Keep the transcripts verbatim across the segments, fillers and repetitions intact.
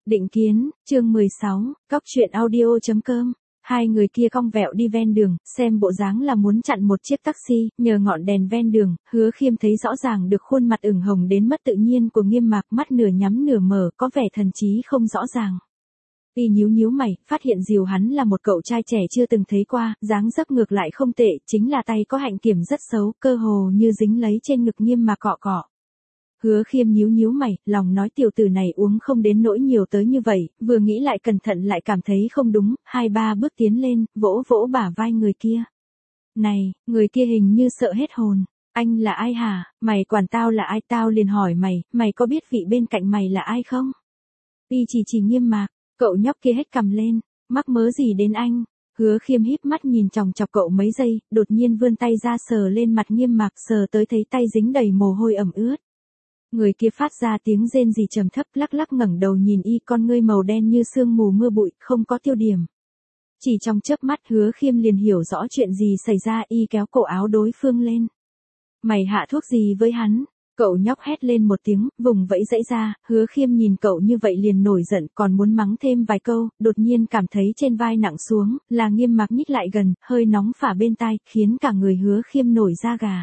Định kiến, chương mười sáu, cóc truyện audio chấm com. Hai người kia cong vẹo đi ven đường, xem bộ dáng là muốn chặn một chiếc taxi, nhờ ngọn đèn ven đường, Hứa Khiêm thấy rõ ràng được khuôn mặt ửng hồng đến mất tự nhiên của Nghiêm Mạc, mắt nửa nhắm nửa mở, có vẻ thần trí không rõ ràng. Y nhíu nhíu mày, phát hiện dìu hắn là một cậu trai trẻ chưa từng thấy qua, dáng dấp ngược lại không tệ, chính là tay có hạnh kiểm rất xấu, cơ hồ như dính lấy trên ngực Nghiêm Mạc cọ cọ. Hứa Khiêm nhíu nhíu mày, lòng nói tiểu tử này uống không đến nỗi nhiều tới như vậy, vừa nghĩ lại cẩn thận lại cảm thấy không đúng, hai ba bước tiến lên, vỗ vỗ bả vai người kia. Này, người kia hình như sợ hết hồn. Anh là ai hả? Mày quản tao là ai? Tao liền hỏi mày, mày có biết vị bên cạnh mày là ai không? Y chỉ chỉ Nghiêm Mạc, cậu nhóc kia hết cằm lên, mắc mớ gì đến anh? Hứa Khiêm híp mắt nhìn chòng chọc cậu mấy giây, đột nhiên vươn tay ra sờ lên mặt Nghiêm Mạc, sờ tới thấy tay dính đầy mồ hôi ẩm ướt. Người kia phát ra tiếng rên rỉ trầm thấp, lắc lắc ngẩng đầu nhìn y, con ngươi màu đen như sương mù mưa bụi, không có tiêu điểm. Chỉ trong chớp mắt Hứa Khiêm liền hiểu rõ chuyện gì xảy ra, y kéo cổ áo đối phương lên. Mày hạ thuốc gì với hắn? Cậu nhóc hét lên một tiếng, vùng vẫy dãy ra, Hứa Khiêm nhìn cậu như vậy liền nổi giận, còn muốn mắng thêm vài câu, đột nhiên cảm thấy trên vai nặng xuống, là Nghiêm Mạc nhích lại gần, hơi nóng phả bên tai, khiến cả người Hứa Khiêm nổi da gà.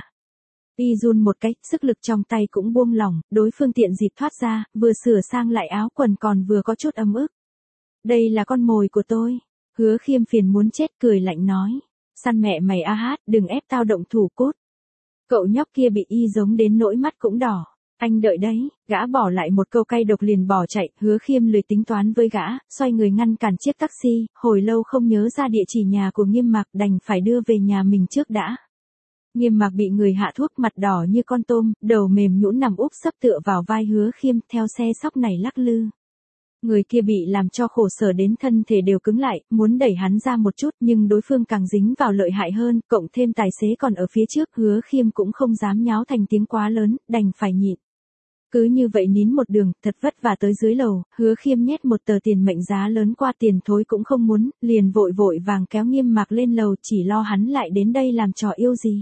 Y run một cái, sức lực trong tay cũng buông lỏng, đối phương tiện dịp thoát ra, vừa sửa sang lại áo quần còn vừa có chút ấm ức. Đây là con mồi của tôi. Hứa Khiêm phiền muốn chết, cười lạnh nói. Săn mẹ mày a hát, đừng ép tao động thủ cút. Cậu nhóc kia bị y giống đến nỗi mắt cũng đỏ. Anh đợi đấy, gã bỏ lại một câu cay độc liền bỏ chạy, Hứa Khiêm lười tính toán với gã, xoay người ngăn cản chiếc taxi, hồi lâu không nhớ ra địa chỉ nhà của Nghiêm Mạc, đành phải đưa về nhà mình trước đã. Nghiêm Mạc bị người hạ thuốc, mặt đỏ như con tôm, đầu mềm nhũn nằm úp sấp tựa vào vai Hứa Khiêm, theo xe sóc này lắc lư. Người kia bị làm cho khổ sở đến thân thể đều cứng lại, muốn đẩy hắn ra một chút nhưng đối phương càng dính vào lợi hại hơn, cộng thêm tài xế còn ở phía trước, Hứa Khiêm cũng không dám nháo thành tiếng quá lớn, đành phải nhịn. Cứ như vậy nín một đường, thật vất vả tới dưới lầu, Hứa Khiêm nhét một tờ tiền mệnh giá lớn qua, tiền thối cũng không muốn, liền vội vội vàng kéo Nghiêm Mạc lên lầu, chỉ lo hắn lại đến đây làm trò yêu gì.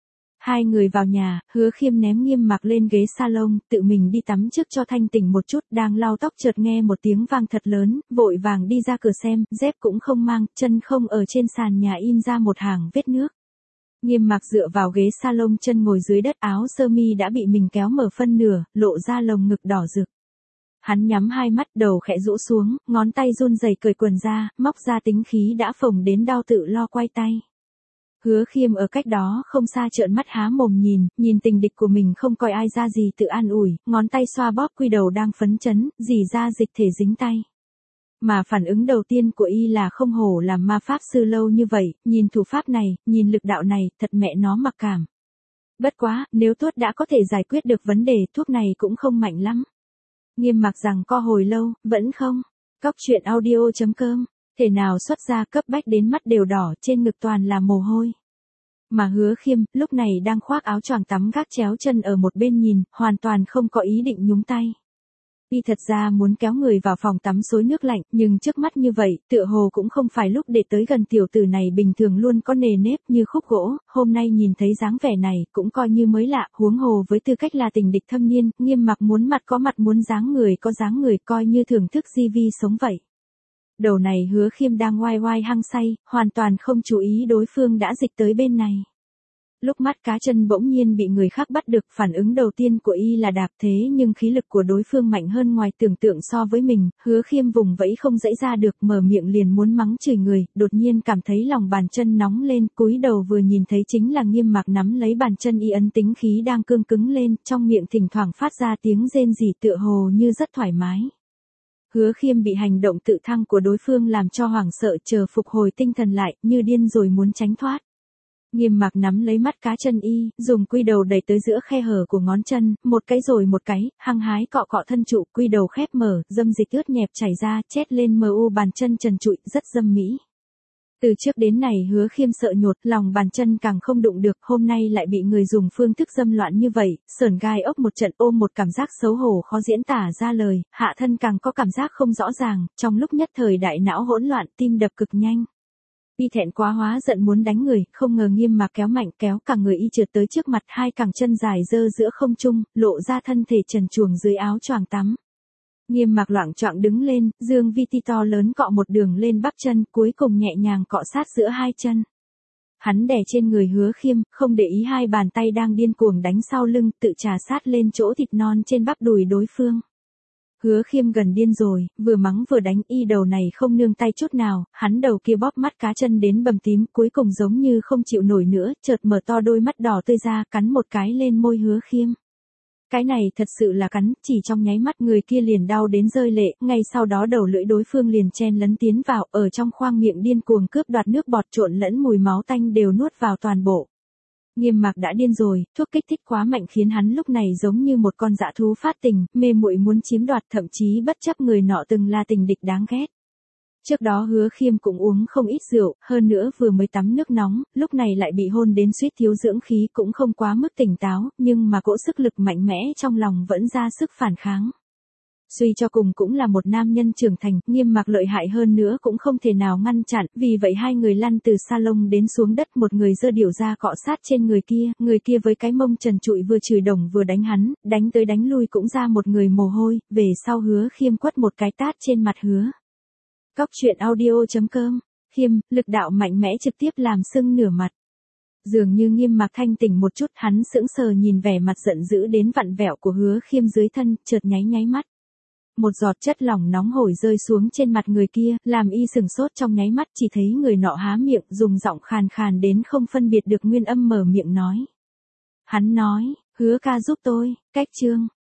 Hai người vào nhà, Hứa Khiêm ném Nghiêm Mạc lên ghế salon, tự mình đi tắm trước cho thanh tỉnh một chút, đang lau tóc chợt nghe một tiếng vang thật lớn, vội vàng đi ra cửa xem, dép cũng không mang, chân không ở trên sàn nhà in ra một hàng vết nước. Nghiêm Mạc dựa vào ghế salon, chân ngồi dưới đất, áo sơ mi đã bị mình kéo mở phân nửa, lộ ra lồng ngực đỏ rực. Hắn nhắm hai mắt, đầu khẽ rũ xuống, ngón tay run rẩy cởi quần ra, móc ra tính khí đã phồng đến đau tự lo quay tay. Hứa Khiêm ở cách đó không xa trợn mắt há mồm nhìn, nhìn tình địch của mình không coi ai ra gì tự an ủi, ngón tay xoa bóp quy đầu đang phấn chấn, dỉ ra dịch thể dính tay. Mà phản ứng đầu tiên của y là không hổ làm ma pháp sư lâu như vậy, nhìn thủ pháp này, nhìn lực đạo này, thật mẹ nó mặc cảm. Bất quá, nếu thuốc đã có thể giải quyết được vấn đề, thuốc này cũng không mạnh lắm. Nghiêm Mạc rằng co hồi lâu, vẫn không. Cóc truyện audio chấm com. Thể nào xuất ra, cấp bách đến mắt đều đỏ, trên ngực toàn là mồ hôi. Mà Hứa Khiêm, lúc này đang khoác áo choàng tắm gác chéo chân ở một bên nhìn, hoàn toàn không có ý định nhúng tay. Y thật ra muốn kéo người vào phòng tắm xối nước lạnh, nhưng trước mắt như vậy, tựa hồ cũng không phải lúc để tới gần tiểu tử này, bình thường luôn có nề nếp như khúc gỗ, hôm nay nhìn thấy dáng vẻ này, cũng coi như mới lạ, huống hồ với tư cách là tình địch thâm niên, Nghiêm Mạc muốn mặt có mặt muốn dáng người có dáng người, coi như thưởng thức di vi sống vậy. Đầu này Hứa Khiêm đang oai oai hăng say, hoàn toàn không chú ý đối phương đã dịch tới bên này. Lúc mắt cá chân bỗng nhiên bị người khác bắt được, phản ứng đầu tiên của y là đạp, thế nhưng khí lực của đối phương mạnh hơn ngoài tưởng tượng so với mình, Hứa Khiêm vùng vẫy không dãy ra được, mở miệng liền muốn mắng chửi người, đột nhiên cảm thấy lòng bàn chân nóng lên, cúi đầu vừa nhìn thấy chính là Nghiêm Mạc nắm lấy bàn chân y, ấn tính khí đang cương cứng lên, trong miệng thỉnh thoảng phát ra tiếng rên rỉ tựa hồ như rất thoải mái. Hứa Khiêm bị hành động tự thăng của đối phương làm cho hoảng sợ, chờ phục hồi tinh thần lại, như điên rồi muốn tránh thoát. Nghiêm Mạc nắm lấy mắt cá chân y, dùng quy đầu đẩy tới giữa khe hở của ngón chân, một cái rồi một cái, hăng hái cọ cọ thân trụ, quy đầu khép mở, dâm dịch ướt nhẹp chảy ra, chét lên mờ u bàn chân trần trụi, rất dâm mỹ. Từ trước đến này Hứa Khiêm sợ nhột, lòng bàn chân càng không đụng được, hôm nay lại bị người dùng phương thức dâm loạn như vậy, sởn gai ốc một trận, ôm một cảm giác xấu hổ khó diễn tả ra lời, hạ thân càng có cảm giác không rõ ràng, trong lúc nhất thời đại não hỗn loạn, tim đập cực nhanh. Y thẹn quá hóa giận muốn đánh người, không ngờ Nghiêm Mạc kéo mạnh, kéo cả người y trượt tới trước mặt, hai cẳng chân dài dơ giữa không trung, lộ ra thân thể trần truồng dưới áo choàng tắm. Nghiêm Mạc loạng choạng đứng lên, dương vi ti to lớn cọ một đường lên bắp chân, cuối cùng nhẹ nhàng cọ sát giữa hai chân. Hắn đè trên người Hứa Khiêm, không để ý hai bàn tay đang điên cuồng đánh sau lưng, tự trà sát lên chỗ thịt non trên bắp đùi đối phương. Hứa Khiêm gần điên rồi, vừa mắng vừa đánh, y đầu này không nương tay chút nào, hắn đầu kia bóp mắt cá chân đến bầm tím, cuối cùng giống như không chịu nổi nữa, chợt mở to đôi mắt đỏ tươi ra, cắn một cái lên môi Hứa Khiêm. Cái này thật sự là cắn, chỉ trong nháy mắt người kia liền đau đến rơi lệ, ngay sau đó đầu lưỡi đối phương liền chen lấn tiến vào, ở trong khoang miệng điên cuồng cướp đoạt nước bọt trộn lẫn mùi máu tanh đều nuốt vào toàn bộ. Nghiêm Mạc đã điên rồi, thuốc kích thích quá mạnh khiến hắn lúc này giống như một con dã thú phát tình, mê muội muốn chiếm đoạt, thậm chí bất chấp người nọ từng là tình địch đáng ghét. Trước đó Hứa Khiêm cũng uống không ít rượu, hơn nữa vừa mới tắm nước nóng, lúc này lại bị hôn đến suýt thiếu dưỡng khí, cũng không quá mức tỉnh táo, nhưng mà cỗ sức lực mạnh mẽ trong lòng vẫn ra sức phản kháng. Suy cho cùng cũng là một nam nhân trưởng thành, Nghiêm Mạc lợi hại hơn nữa cũng không thể nào ngăn chặn, vì vậy hai người lăn từ salon đến xuống đất, một người giơ điểu ra cọ sát trên người kia, người kia với cái mông trần trụi vừa chửi đồng vừa đánh hắn, đánh tới đánh lui cũng ra một người mồ hôi, về sau Hứa Khiêm quất một cái tát trên mặt Hứa. Cóc truyện audio chấm com, Khiêm, lực đạo mạnh mẽ trực tiếp làm sưng nửa mặt. Dường như Nghiêm Mạc thanh tỉnh một chút, hắn sững sờ nhìn vẻ mặt giận dữ đến vặn vẹo của Hứa Khiêm dưới thân, chợt nháy nháy mắt. Một giọt chất lỏng nóng hổi rơi xuống trên mặt người kia, làm y sừng sốt trong nháy mắt, chỉ thấy người nọ há miệng, dùng giọng khàn khàn đến không phân biệt được nguyên âm mở miệng nói. Hắn nói, Hứa ca giúp tôi, cách chương.